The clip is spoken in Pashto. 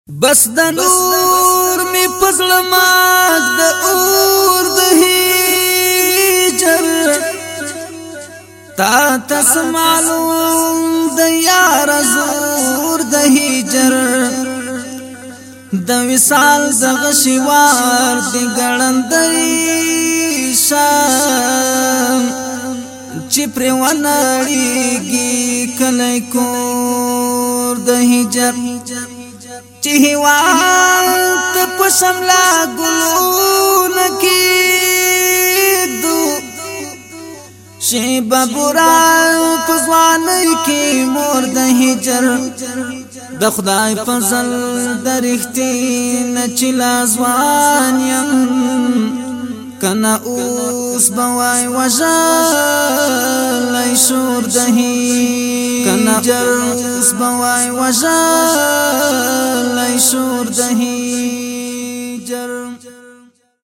بس د نور می پزړ ماګ د اور د هجر تا تس معلوم د یار زور د هجر د وصال د غشوار د ګړندې شام چې پر ونړیږي کله کور د هجر چې هوات پسملا ګلون کې دو شی ببورا پزوان کې مور د هجر د خدای فضل درختي نچلا ځوان يم کنا اوس بوای وژلای شور دهی کنا جرس بوای وژلای شور دهی جر